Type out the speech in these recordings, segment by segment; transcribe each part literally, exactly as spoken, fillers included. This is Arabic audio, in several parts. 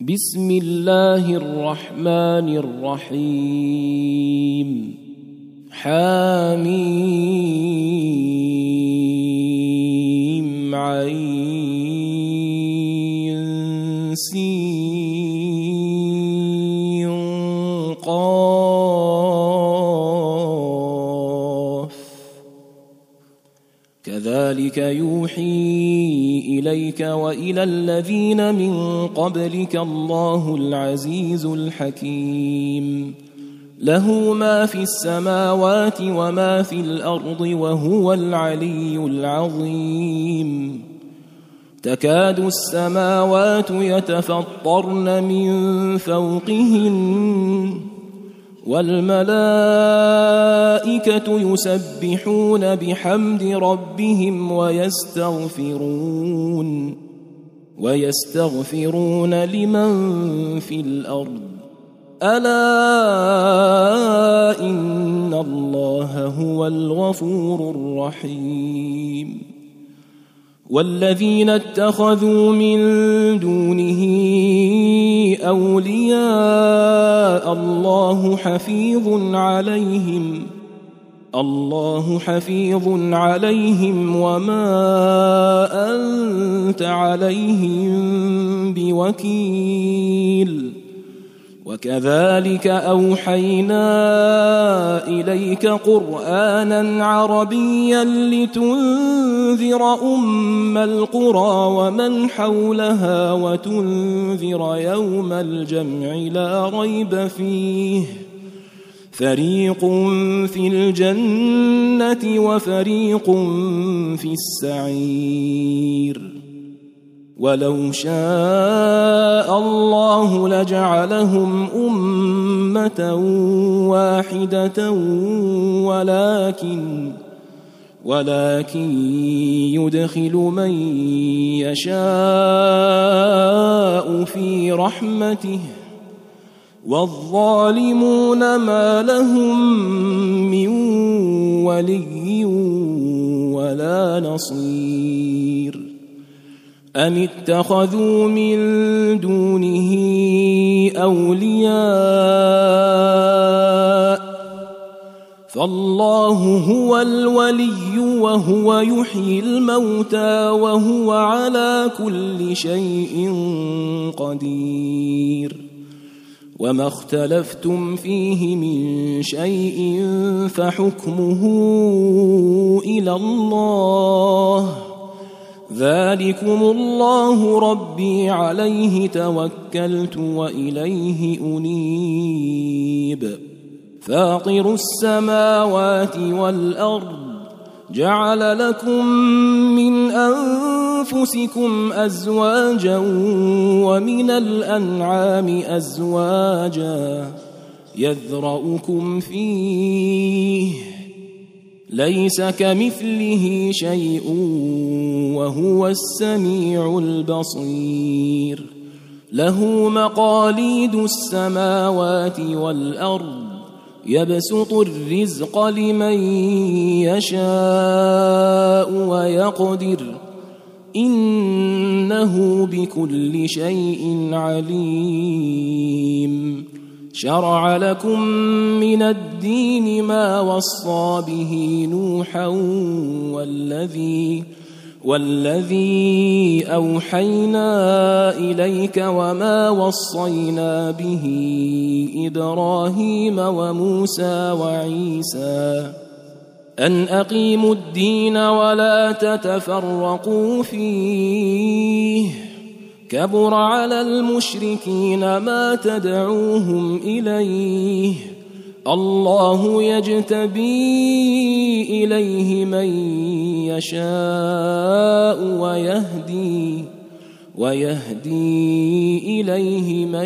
بسم الله الرحمن الرحيم حميم عين سين قاف كذلك يوحي إليك وإلى الذين من قبلك الله العزيز الحكيم له ما في السماوات وما في الأرض وهو العلي العظيم تكاد السماوات يتفطرن من فوقهن والملائكة يسبحون بحمد ربهم ويستغفرون ويستغفرون لمن في الأرض ألا إن الله هو الغفور الرحيم والذين اتخذوا من دونه أولياء الله حفيظ عليهم الله حفيظ عليهم وما أنت عليهم بوكيل وكذلك أوحينا إليك قرآنا عربيا لتنذر أم القرى ومن حولها وتنذر يوم الجمع لا ريب فيه فريق في الجنة وفريق في السعير ولو شاء الله لجعلهم أمة واحدة ولكن ولكن يدخل من يشاء في رحمته والظالمون ما لهم من ولي ولا نصير أم اتخذوا من دونه أولياء فالله هو الولي وهو يحيي الموتى وهو على كل شيء قدير وما اختلفتم فيه من شيء فحكمه إلى الله ذلكم الله ربي عليه توكلت وإليه أنيب فاطر السماوات والأرض جعل لكم من أنفسكم أزواجا ومن الأنعام أزواجا يذرؤكم فيه ليس كمثله شيء وهو السميع البصير له مقاليد السماوات والأرض يبسط الرزق لمن يشاء ويقدر إنه بكل شيء عليم شرع لكم من الدين ما وصى به نوحا والذي والذي أوحينا إليك وما وصينا به إبراهيم وموسى وعيسى أن أقيموا الدين ولا تتفرقوا فيه كبر على المشركين ما تدعوهم إليه الله يجتبي إليه من يشاء ويهدي ويهدي إليه من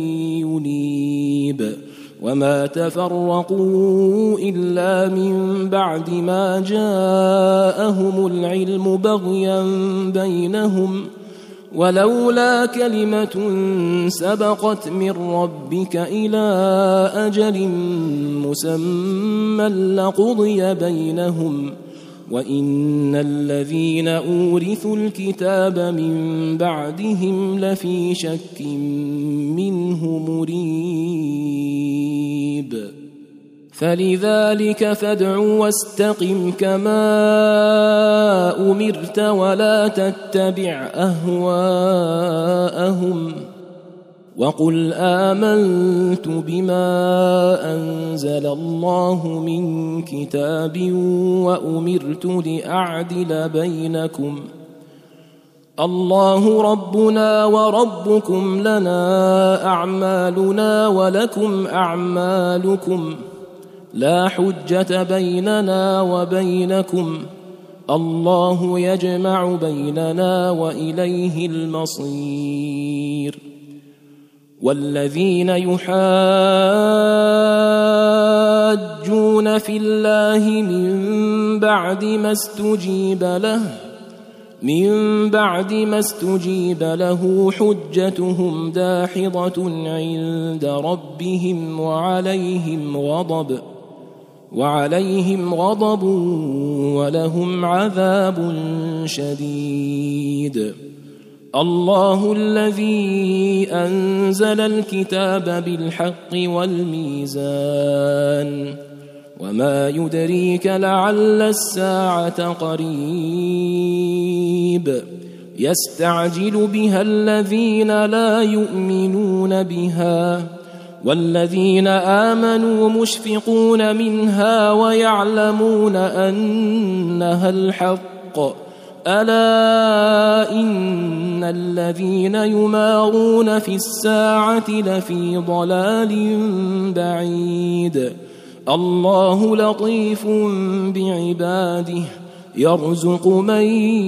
ينيب وما تفرقوا إلا من بعد ما جاءهم العلم بغيا بينهم ولولا كلمة سبقت من ربك إلى أجل مسمى لقضي بينهم وإن الذين أورثوا الكتاب من بعدهم لفي شك منه مريب فلذلك فادع واستقم كما أمرت ولا تتبع أهواءهم وقل آمنت بما أنزل الله من كتاب وأمرت لأعدل بينكم الله ربنا وربكم لنا أعمالنا ولكم أعمالكم لا حجة بيننا وبينكم الله يجمع بيننا وإليه المصير والذين يحاجون في الله من بعد ما استجيب له من بعد ما استجيب له حجتهم داحضة عند ربهم وعليهم غضب وعليهم غضب ولهم عذاب شديد الله الذي أنزل الكتاب بالحق والميزان وما يدريك لعل الساعة قريب يستعجل بها الذين لا يؤمنون بها والذين آمنوا مشفقون منها ويعلمون أنها الحق ألا إن الذين يمارون في الساعة لفي ضلال بعيد الله لطيف بعباده يرزق من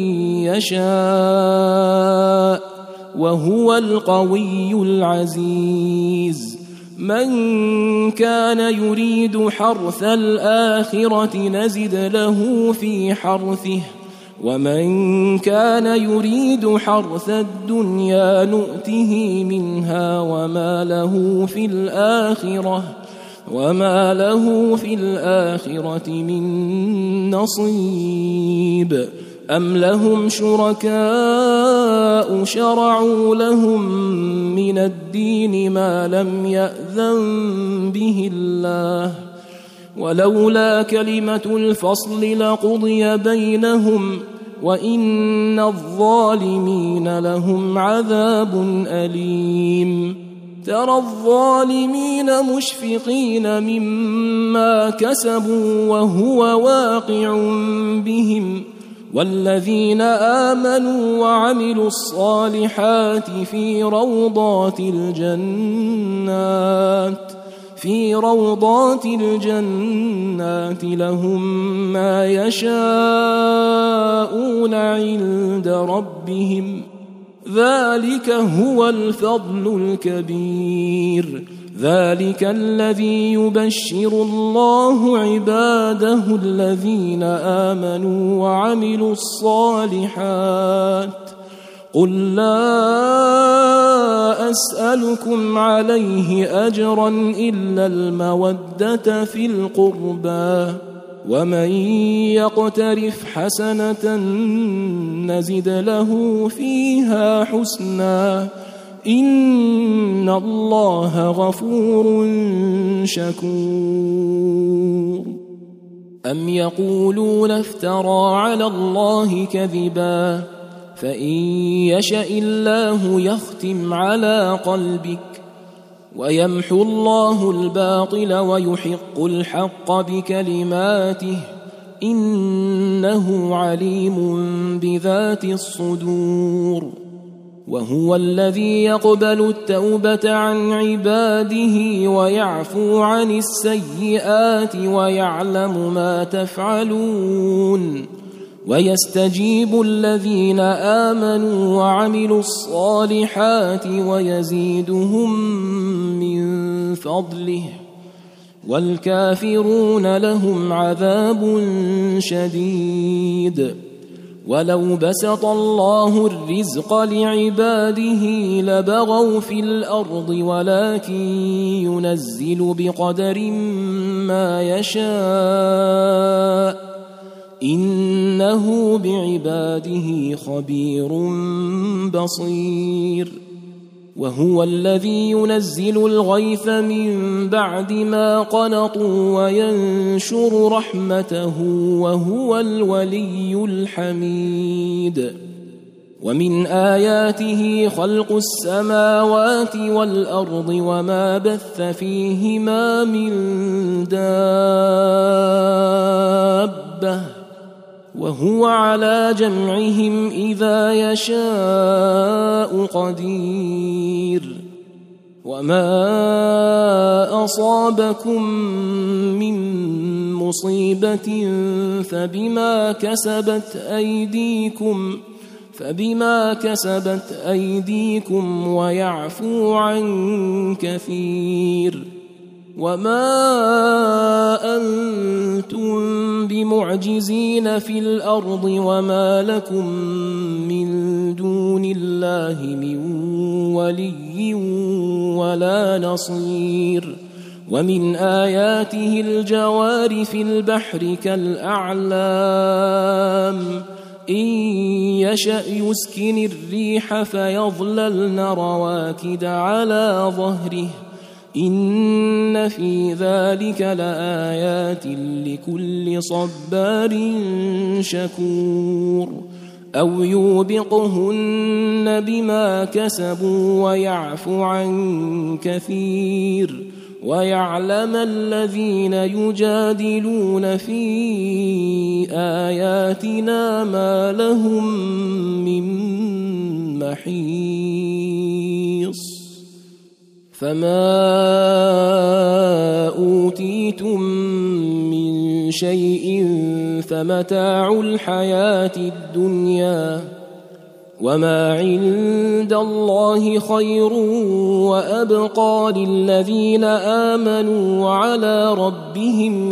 يشاء وهو القوي العزيز من كان يريد حرث الآخرة نزد له في حرثه ومن كان يريد حرث الدنيا نؤته منها وما له في الآخرة وما له في الآخرة من نصيب أم لهم شركاء شرعوا لهم من الدين ما لم يأذن به الله ولولا كلمة الفصل لقضي بينهم وإن الظالمين لهم عذاب أليم ترى الظالمين مشفقين مما كسبوا وهو واقع بهم والذين آمنوا وعملوا الصالحات في روضات الجنات في روضات الجنات لهم ما يشاءون عند ربهم ذلك هو الفضل الكبير ذلك الذي يبشر الله عباده الذين آمنوا وعملوا الصالحات قل لا أسألكم عليه أجرا إلا المودة في القربى ومن يقترف حسنة نزد له فيها حسنا إن الله غفور شكور أم يقولون افترى على الله كذبا فإن يشأ الله يختم على قلبك ويمحو الله الباطل ويحق الحق بكلماته إنه عليم بذات الصدور وهو الذي يقبل التوبة عن عباده ويعفو عن السيئات ويعلم ما تفعلون ويستجيب الذين آمنوا وعملوا الصالحات ويزيدهم من فضله والكافرون لهم عذاب شديد ولو بسط الله الرزق لعباده لبغوا في الأرض ولكن ينزل بقدر ما يشاء إنه بعباده خبير بصير وهو الذي ينزل الغيث من بعد ما قنطوا وينشر رحمته وهو الولي الحميد ومن آياته خلق السماوات والأرض وما بث فيهما من دابة وهو على جمعهم إذا يشاء قدير وما أصابكم من مصيبة فبما كسبت أيديكم فبما كسبت أيديكم ويعفو عن كثير وما أنتم بمعجزين في الأرض وما لكم من دون الله من ولي ولا نصير ومن آياته الجوار في البحر كالأعلام إن يشأ يسكن الريح فيظللن رواكد على ظهره إن في ذلك لآيات لكل صبار شكور أو يوبقهن بما كسبوا ويعفو عن كثير ويعلم الذين يجادلون في آياتنا ما لهم من محيص فما أوتيتم من شيء فمتاع الحياة الدنيا وما عند الله خير وأبقى للذين آمنوا وعلى ربهم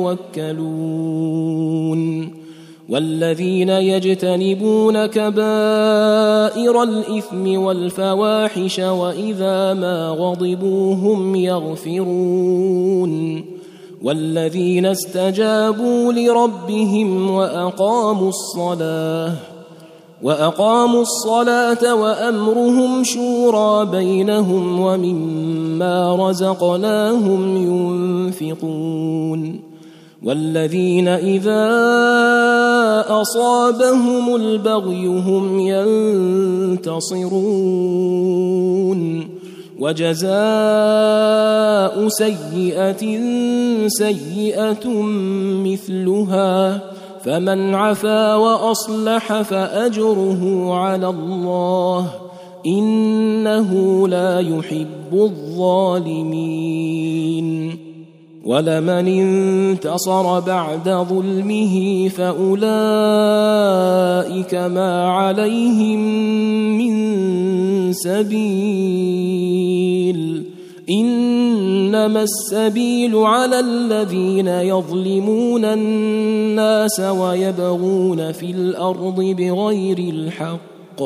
يتوكلون والذين يجتنبون كبائر الإثم والفواحش وإذا ما غضبوا هم يغفرون والذين استجابوا لربهم وأقاموا الصلاة وأقاموا الصلاة وأمرهم شورى بينهم ومما رزقناهم ينفقون والذين إذا أصابهم البغي هم ينتصرون وجزاء سيئة سيئة مثلها فمن عفا وأصلح فأجره على الله إنه لا يحب الظالمين ولمن انتصر بعد ظلمه فأولئك ما عليهم من سبيل إنما السبيل على الذين يظلمون الناس ويبغون في الأرض بغير الحق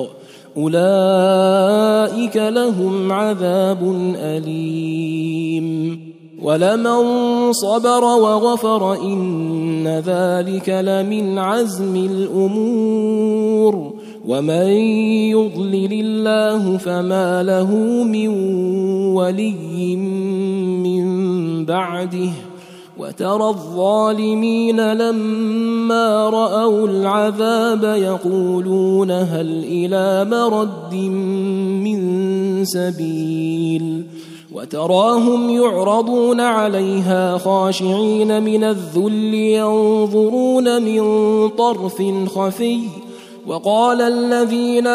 أولئك لهم عذاب أليم ولمن صبر وغفر إن ذلك لمن عزم الأمور ومن يضلل الله فما له من ولي من بعده وترى الظالمين لما رأوا العذاب يقولون هل إلى مرد من سبيل وتراهم يعرضون عليها خاشعين من الذل ينظرون من طرف خفي وقال الذين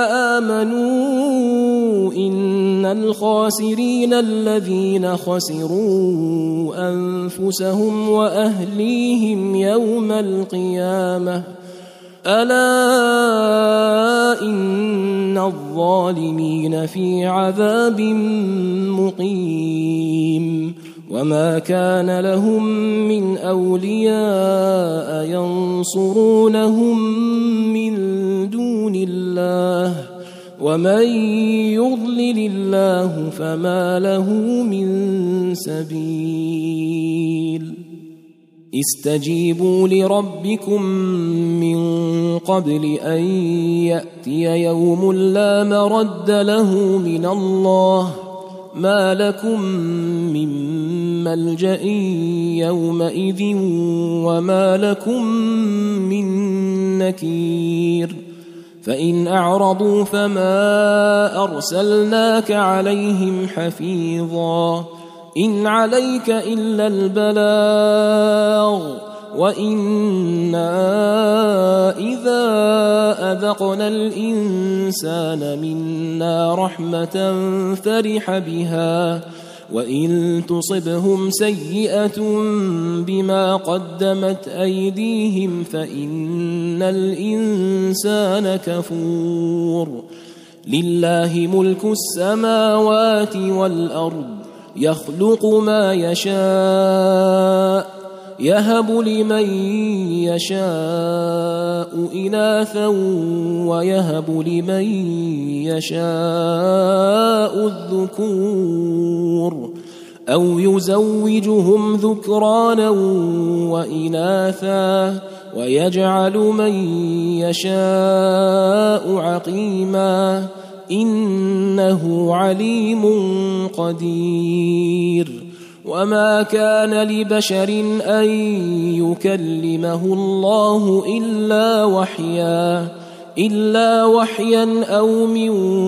آمنوا إن الخاسرين الذين خسروا أنفسهم وأهليهم يوم القيامة ألا إن الظالمين في عذاب مقيم وما كان لهم من أولياء ينصرونهم من دون الله ومن يضلل الله فما له من سبيل استجيبوا لربكم من قبل أن يأتي يوم لا مرد له من الله ما لكم من ملجأ يومئذ وما لكم من نكير فإن أعرضوا فما أرسلناك عليهم حفيظا إن عليك إلا البلاغ وإنا إذا أذقنا الإنسان منا رحمة فرح بها وإن تصبهم سيئة بما قدمت أيديهم فإن الإنسان كفور لله ملك السماوات والأرض يخلق ما يشاء يهب لمن يشاء إناثا ويهب لمن يشاء الذكور أو يزوجهم ذكرانا وإناثا ويجعل من يشاء عقيما إنه عليم قدير وما كان لبشر أن يكلمه الله إلا وحيا إلا وحيا أو من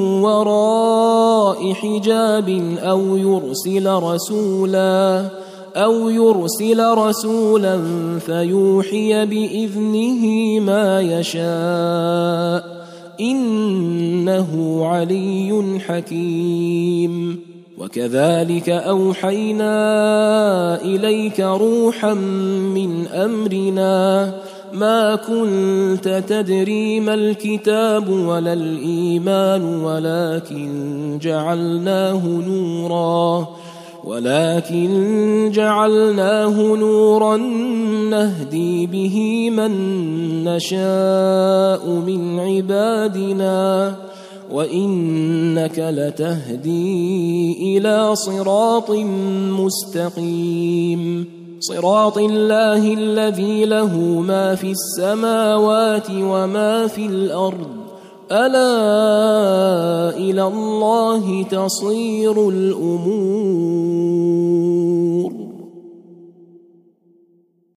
وراء حجاب أو يرسل رسولا أو يرسل رسولا فيوحي بإذنه ما يشاء إنه علي حكيم وكذلك أوحينا إليك روحا من أمرنا ما كنت تدري ما الكتاب ولا الإيمان ولكن جعلناه نورا ولكن جعلناه نورا نهدي به من نشاء من عبادنا وإنك لتهدي إلى صراط مستقيم صراط الله الذي له ما في السماوات وما في الأرض ألا إلى الله تصير الأمور